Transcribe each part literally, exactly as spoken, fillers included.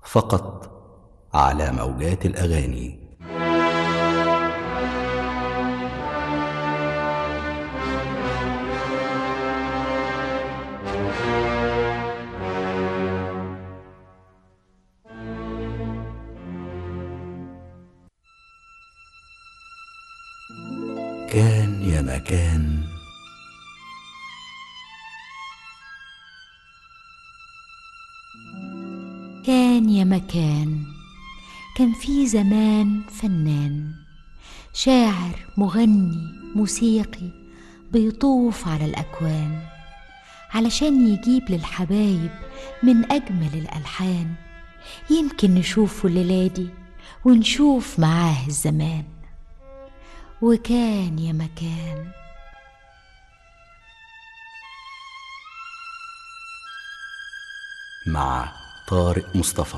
فقط على موجات الأغاني. كان يا مكان. كان يا مكان، كان في زمان فنان شاعر مغني موسيقي بيطوف على الأكوان علشان يجيب للحبايب من أجمل الألحان. يمكن نشوفه الليلة دي ونشوف معاه الزمان. وكان يا مكان. مع طارق مصطفى.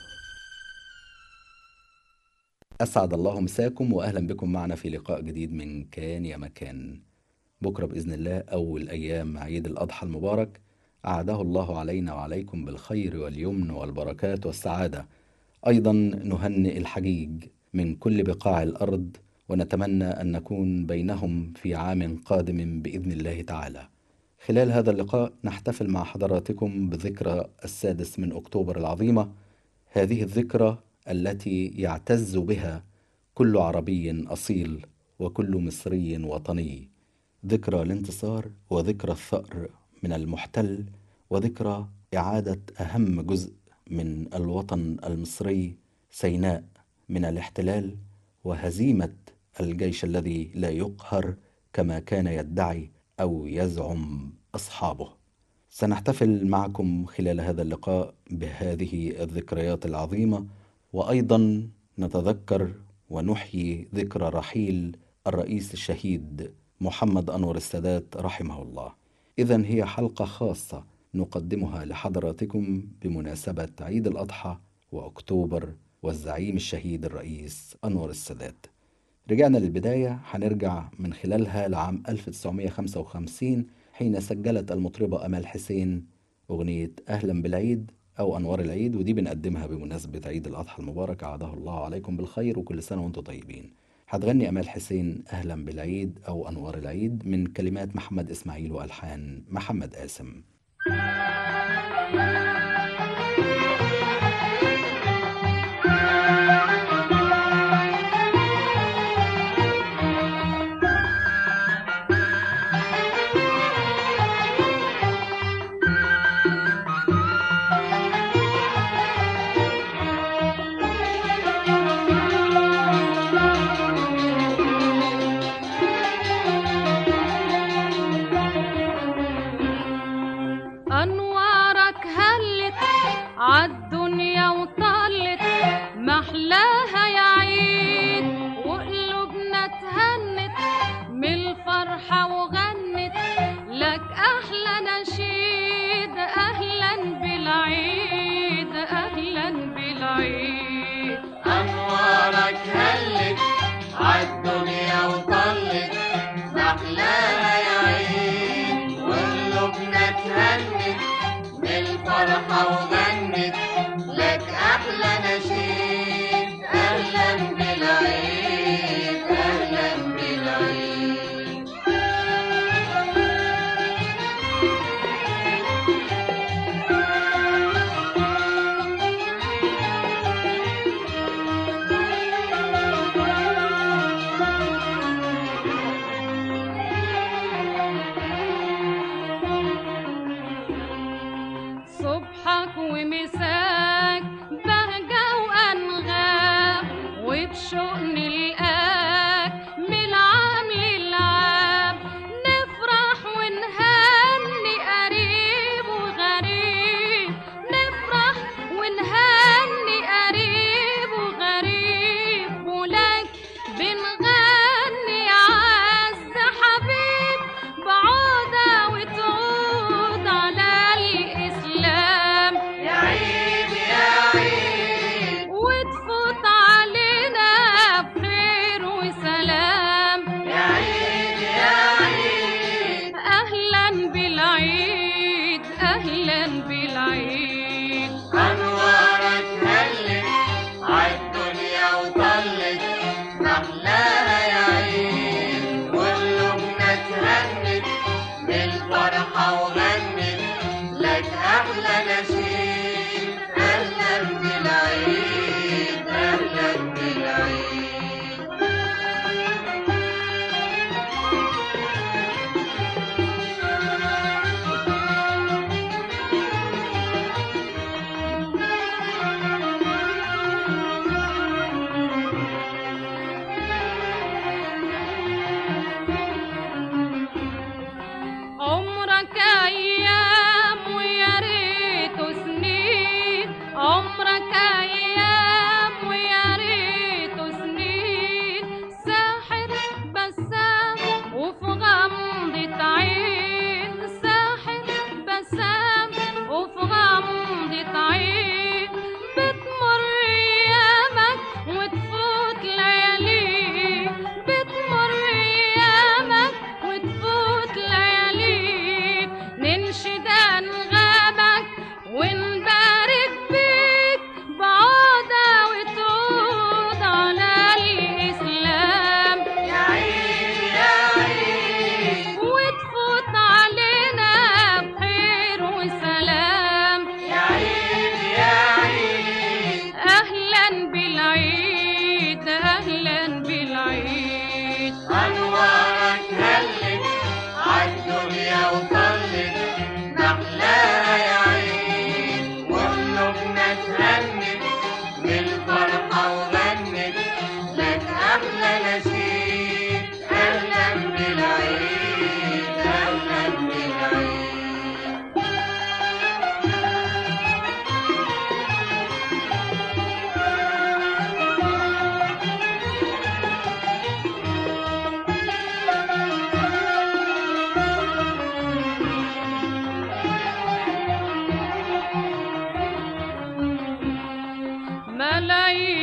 أسعد الله مساكم وأهلا بكم معنا في لقاء جديد من كان يا مكان. بكرة بإذن الله أول أيام عيد الأضحى المبارك، أعاده الله علينا وعليكم بالخير واليمن والبركات والسعادة. أيضا نهنئ الحجيج من كل بقاع الأرض ونتمنى أن نكون بينهم في عام قادم بإذن الله تعالى. خلال هذا اللقاء نحتفل مع حضراتكم بذكرى السادس من أكتوبر العظيمة، هذه الذكرى التي يعتز بها كل عربي أصيل وكل مصري وطني، ذكرى الانتصار وذكرى الثأر من المحتل وذكرى إعادة أهم جزء من الوطن المصري سيناء من الاحتلال وهزيمة الجيش الذي لا يقهر كما كان يدعي أو يزعم أصحابه. سنحتفل معكم خلال هذا اللقاء بهذه الذكريات العظيمة، وأيضا نتذكر ونحيي ذكرى رحيل الرئيس الشهيد محمد أنور السادات رحمه الله. إذن هي حلقة خاصة نقدمها لحضراتكم بمناسبة عيد الأضحى وأكتوبر والزعيم الشهيد الرئيس أنور السادات. رجعنا للبداية، هنرجع من خلالها لعام ألف وتسعمائة وخمسة وخمسين حين سجلت المطربة أمال حسين أغنية أهلا بالعيد أو أنوار العيد، ودي بنقدمها بمناسبة عيد الأضحى المبارك، عاده الله عليكم بالخير وكل سنة وانتم طيبين. هتغني أمال حسين أهلا بالعيد أو أنوار العيد من كلمات محمد إسماعيل وألحان محمد قاسم. عالدنيا وطلت محلاها يا عيد، وقلوبنا تهنت من الفرحة وغنت لك أحلى نشيد. أهلا بالعيد أهلا بالعيد. أنوارك هلت عالدنيا وطلت محلاها يا عيد، وقلوبنا تهنت من الفرحة وغنت لك أحلى نشيد. أهلا بالعيد أهلا بالعيد. صبحك ومساك بهجة وأنغام، وبشوق نلقاك من العام للعام. نفرح ونهني قريب وغريب، نفرح ونهني قريب وغريب، ولك بنغني عز حبيب بعودة وتعود على الإسلام. يا عيد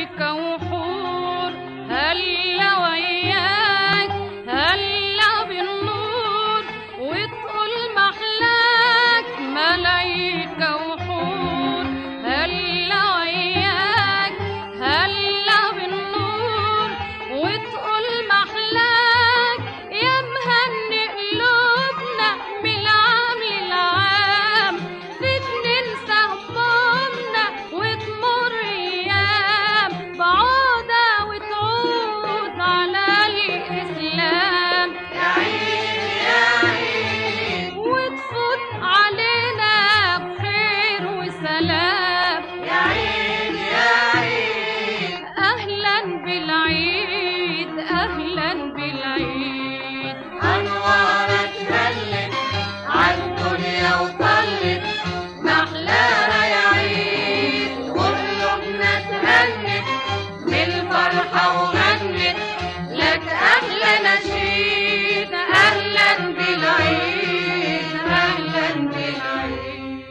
ملايكة وحور هلا وياك هلا بالنور وتقول محلاك ملايكة وحور هلا وياك هلا بالنور وتقول محلاك يا مهني قلوبنا بالعام للعام فيك ننسى همومنا وتمر ايام بعودة وتعود على الاسلام يا عيد يا عيد وتفوت علينا بخير وسلام يا عيد يا عيد اهلا بالعيد اهلا بالعيد أنوارك هلت عالدنيا وطلت محلاها يا عيد وقلوبنا اتهنت بالفرحة وغنت لك أحلى نشيد أهلا بالعيد أهلا بالعيد.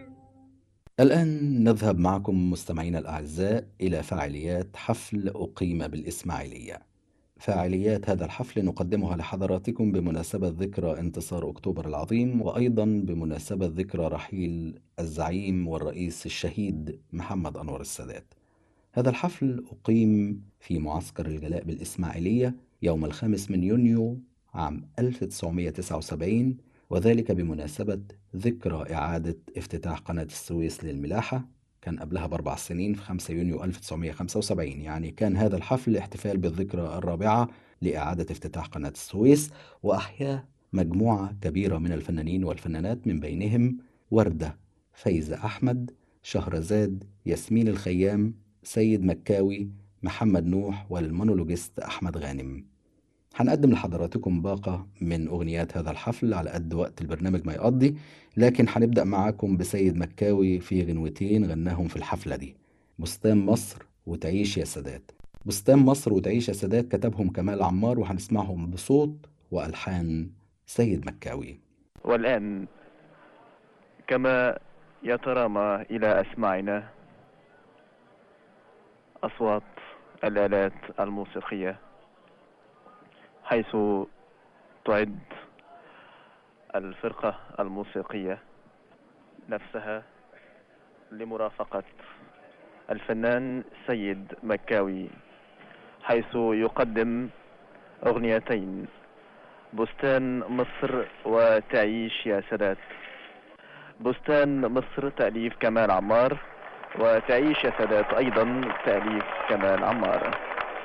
الآن نذهب معكم مستمعينا الأعزاء إلى فعاليات حفل أقيم بالإسماعيلية. فعاليات هذا الحفل نقدمها لحضراتكم بمناسبة ذكرى انتصار أكتوبر العظيم، وأيضا بمناسبة ذكرى رحيل الزعيم والرئيس الشهيد محمد أنور السادات. هذا الحفل أقيم في معسكر الجلاء بالإسماعيلية يوم الخامس من يونيو عام ألف وتسعمائة وتسعة وسبعين، وذلك بمناسبة ذكرى إعادة افتتاح قناة السويس للملاحة. كان قبلها بأربع سنين في خمسة يونيو ألف وتسعمائة وخمسة وسبعين، يعني كان هذا الحفل احتفال بالذكرى الرابعة لإعادة افتتاح قناة السويس، وأحيا مجموعة كبيرة من الفنانين والفنانات، من بينهم وردة، فايزة أحمد، شهرزاد، ياسمين الخيام، سيد مكاوي، محمد نوح، والمونولوجيست أحمد غانم. هنقدم لحضراتكم باقة من أغنيات هذا الحفل على قد وقت البرنامج ما يقضي، لكن هنبدأ معاكم بسيد مكاوي في غنوتين غناهم في الحفلة دي: بستان مصر وتعيش يا سادات. بستان مصر وتعيش يا سادات كتبهم كمال عمار، وهنسمعهم بصوت وألحان سيد مكاوي. والآن كما يترامى إلى أسماعنا أصوات الآلات الموسيقية، حيث تعد الفرقة الموسيقية نفسها لمرافقة الفنان سيد مكاوي، حيث يقدم أغنيتين: بستان مصر وتعيش يا سادات. بستان مصر تأليف كمال عمار، وتعيش يا سادات أيضا تأليف كمال عمار.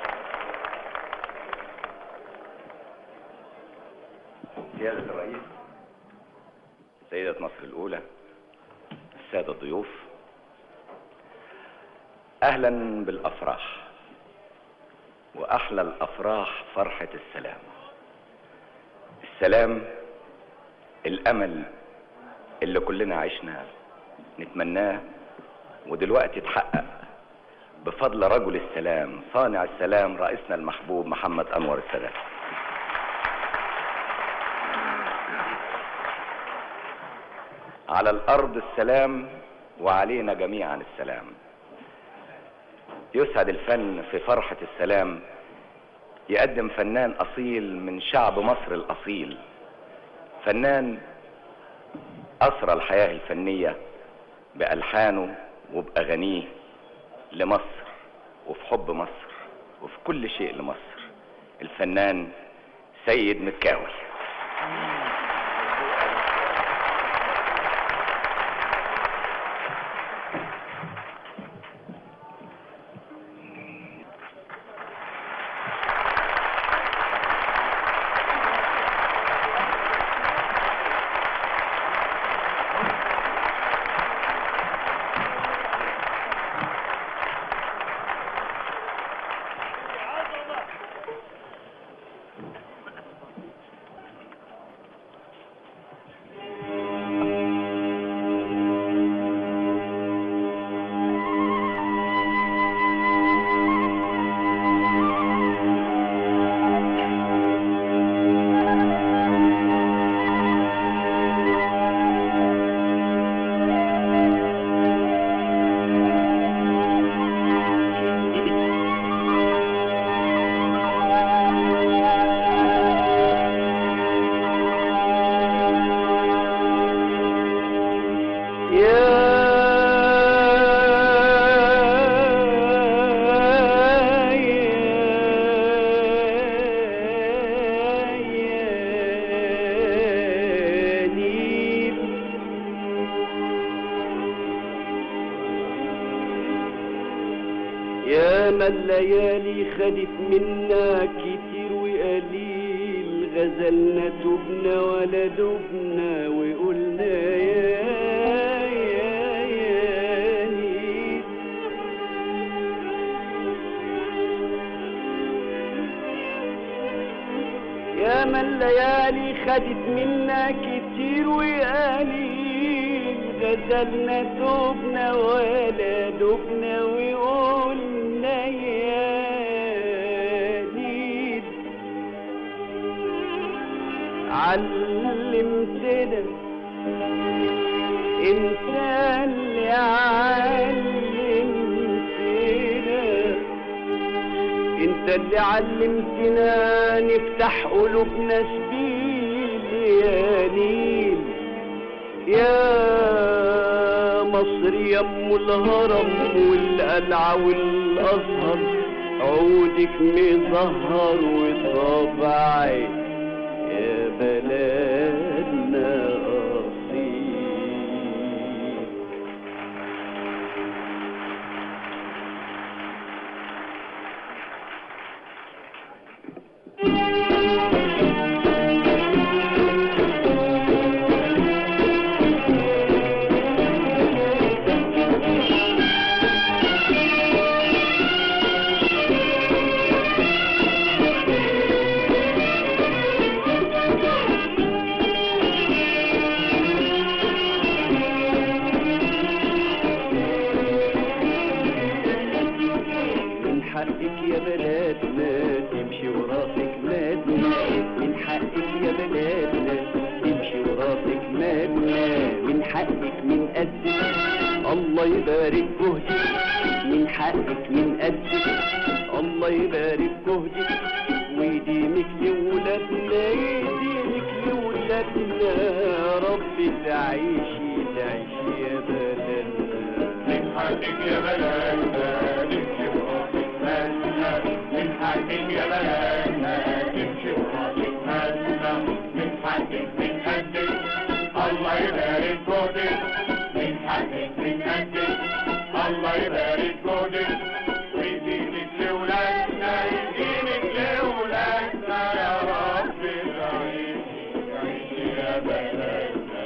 سيادة الرئيس، سيدة مصر الأولى، السادة الضيوف، أهلا بالأفراح، وأحلى الأفراح فرحة السلام. السلام الأمل اللي كلنا عشنا نتمناه، ودلوقتي اتحقق بفضل رجل السلام صانع السلام رئيسنا المحبوب محمد أنور السادات. على الأرض السلام وعلينا جميعا السلام. يسعد الفن في فرحة السلام يقدم فنان أصيل من شعب مصر الأصيل، فنان أسرى الحياة الفنية بألحانه وبأغانيه لمصر وفي حب مصر وفي كل شيء لمصر، الفنان سيد مكاوي. يا ما الليالي خدت منا كتير وقليل، غزلنا تبنا ولا دبنا وقلنا يا يا يا نيل. يا ما الليالي خدت منا كتير وقليل، غزلنا تبنا ولا دبنا وقلنا يا نيل. علمتنا انت اللي علمتنا، انت اللي علمتنا نفتح قلوبنا سبيل يا نيل. يا مصر يا ام الهرم والقلعه والازهر، عودك مزهر وطبعي يا بلدنا اصيل. يا بلادنا تمشي وراسك مادنا، من حقك يا بلادنا تمشي وراسك مادنا، من حقك من قدك الله يبارك جهدك، من حقك من قدك الله يبارك جهدك، ويديمك لولادنا يديمك لولادنا يا رب تعيشي تعيشي يا بلدنا. من حقك يا بلدنا تمشي وراسك مادنا، من حقك يا بلدنا تمشي وراسك مادنا، من حقك من قدك الله يبارك جهدك، من حقك من قدك الله يبارك جهدك، ويديمك لولادنا يديمك لولادنا يا رب تعيشي تعيشي يا بلدنا.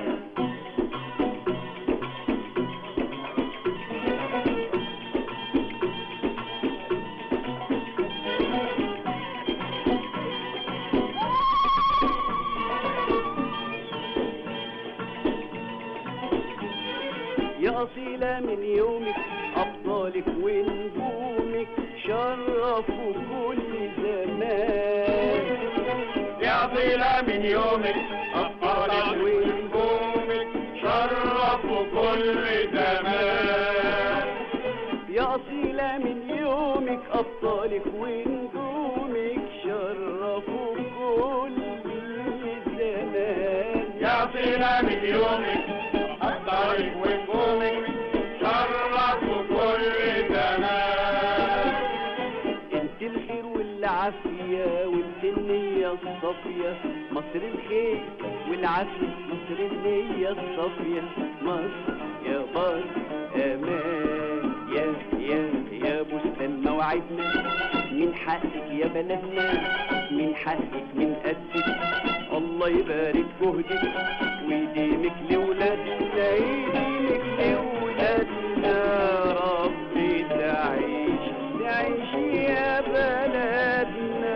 يا أصيلة من يومك أبطالك ونجومك شرفوا كل زمان. يا أصيلة من يومك أبطالك ونجومك شرفوا كل زمان. يا أصيلة من يومك أبطالك ونجومك شرفوا كل زمان. يا أصيلة من يومك أبطالك ونجومك شرفوا كل زمان. انت الخير والعافية وانت النية الصافية، مصر الخير والعافية مصر النية الصافية، مصر يا بر أمان يا يا يا بستان موعدنا، من حقك يا بلدنا من حقك من قدك الله يبارك جهدك، ويديمك لولادنا يديمك لولادنا ربي تعيش تعيش يا بلدنا.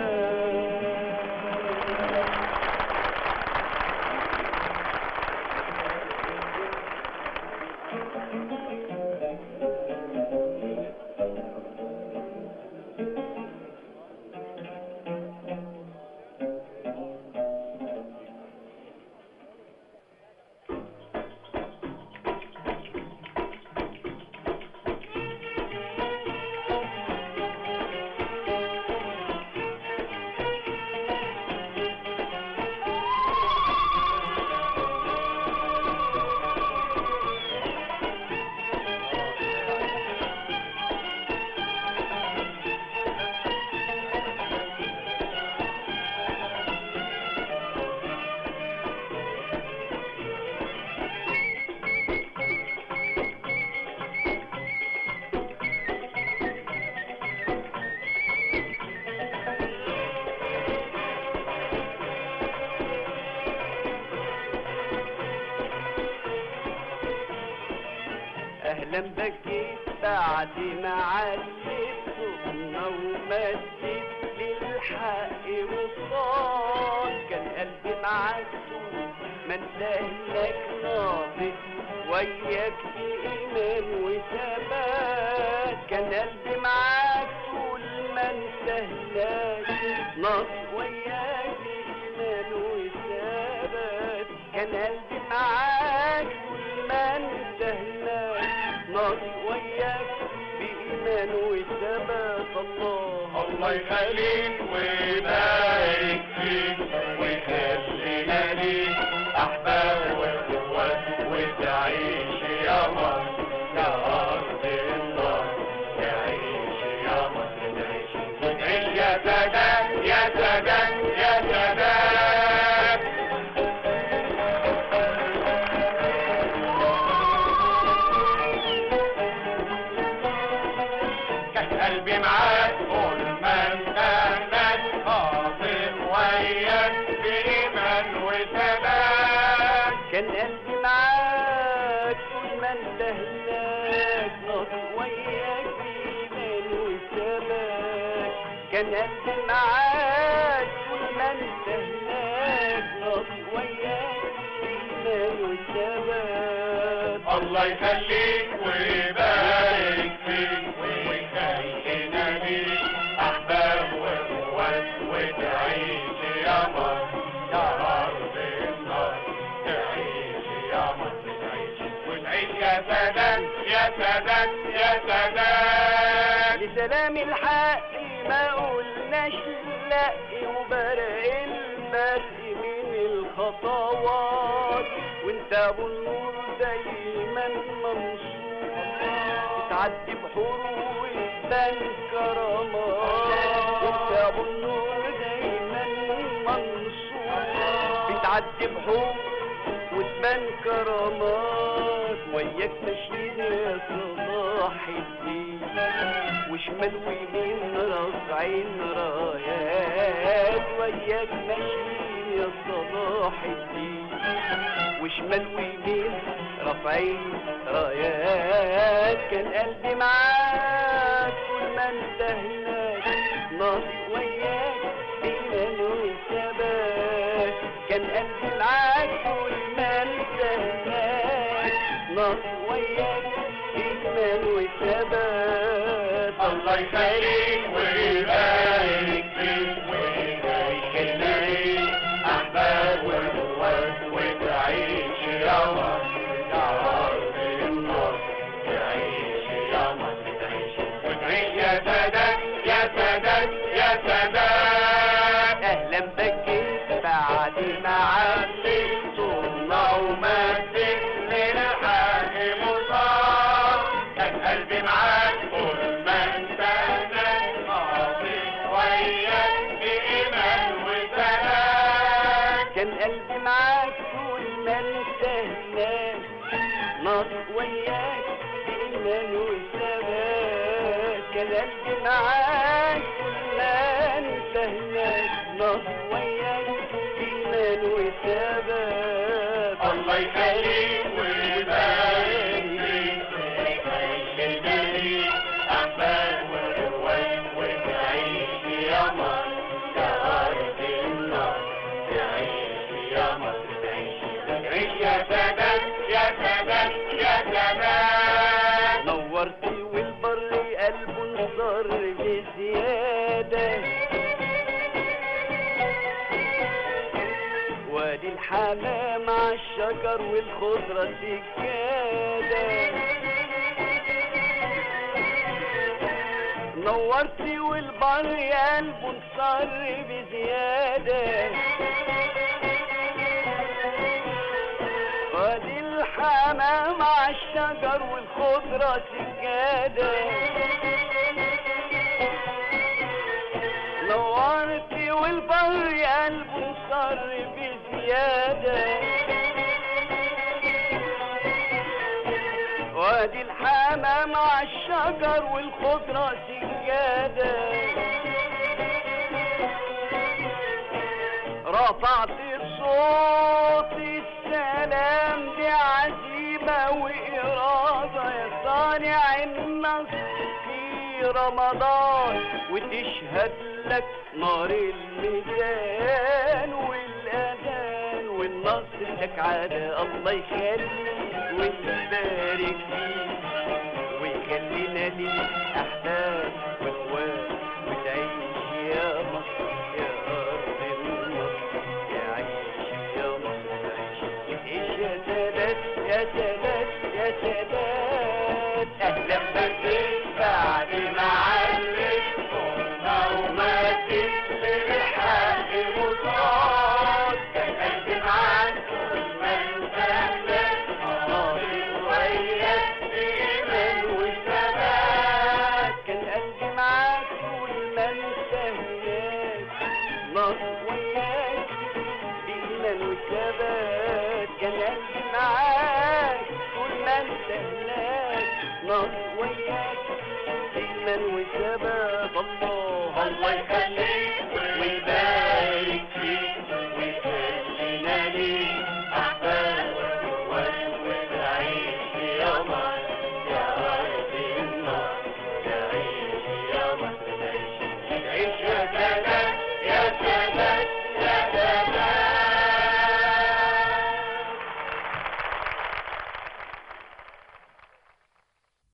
اهلا بكيت بعد ما عديت صوتنا ومديت للحق وصال، كان قلبي معاك طول ما انتهلك ناطق وياك بإيمان وثبات، كان قلبي معاك طول ما انتهلك ناطق وياك بإيمان وثبات، كان قلبي معاك طول ما انتهلك ناطق وياك بإيمان وثبات. الله الله يخليك ويبارك فيك ويخلينا ليك أحباب وإخوات، وتعيش يا مصر يا أرض النار، تعيش يا مصر تعيش وتعيش يا سادات يا سادات يا سادات. كان قلبي معاك طول ما انت هناك خاطر وياك بإيمان وثبات، كان قلبي معاك طول ما انت هناك ناطق وياك بإيمان وثبات، كان قلبي معاك طول ما انت هناك ناطق وياك بإيمان وثبات. الله يخليك ويبارك فيك ويخلينا ليك أحباب وإخوات، وتعيش يا مصر يا أرض النار، تعيش يا مصر تعيش وتعيش يا سادات يا سادات يا سادات. لسلام الحق ما قلناش لا، وبرق البرق من الخطوات، وانت ابو النور دايما منصور، بتعدي بحور وتبان كرامات، وانت ابو النور دايما منصور، بتعدي بحور وتبان كرامات، وياك ماشيين يا صلاح الدين، وشمال ويمين رافعين رايات، وياك ماشيين يا صلاح الدين، وشمال ويمين رافعين رايات، كان قلبي معاك طول ما انت هناك ناطق وياك بإيمان وثبات، كان قلبي معاك طول ما انت هناك ناطق وياك بإيمان وثبات. الله يخليك ويبارك فيك ويخلينا ليك أحباب وإخوات، وتعيش يا مصر يا أرض النار، تعيش يا مصر تعيش وتعيش يا سادات يا سادات يا سادات. اهلا بكيت بعد ما عديت صرنا ومدت للحق مصاب، كان قلبي معاك طول ما انت هناك ناطق وياك بإيمان وثبات، كان قلبي معاك طول ما انت هناك ناطق وياك بإيمان وثبات، كان قلبي معاك طول ما انت هناك ناطق وياك بإيمان وثبات. الله يخليك ويبارك فيك ويخلينا ليك أحباب وإخوات، وتعيش يا مصر يا أرض النار، تعيش يا مصر تعيش تعيش يا سادات يا سادات يا سادات. نورتي والبر قلبه انصر بزيادة، وادي الحمام عالشجر والخضرة سجادة، نورتي والبر قلبه انصر بزيادة، وادي الحمام عالشجر والخضرة سجادة، نورتي والبر قلبه انصر بزيادة، وادي الحمام عالشجر والخضرة سجادة، رفعت صوت السلام بعزيمة وإرادة يا صاحبي مصر في رمضان وتشهد لك نار الميزان والأذان والنصر لك على الله يخليك ويبارك فيك ويخلينا ليك أحباب وإخوان وتعيش يا مصر يا أرض النصر تعيش يا مصر تعيش تعيش يا سادات يا سادات يا سادات أهلا بك بعد ما علمتنا وماتت بالحق مصاد كان قلبي معاك طول ما انت هناك ناصر وياك بإيمان وثبات كان قلبي معاك طول ما انت هناك ناصر وياك بإيمان وثبات كان قلبي معاك طول ما انت هناك ناصر وياك بإيمان وثبات الله الله يخليك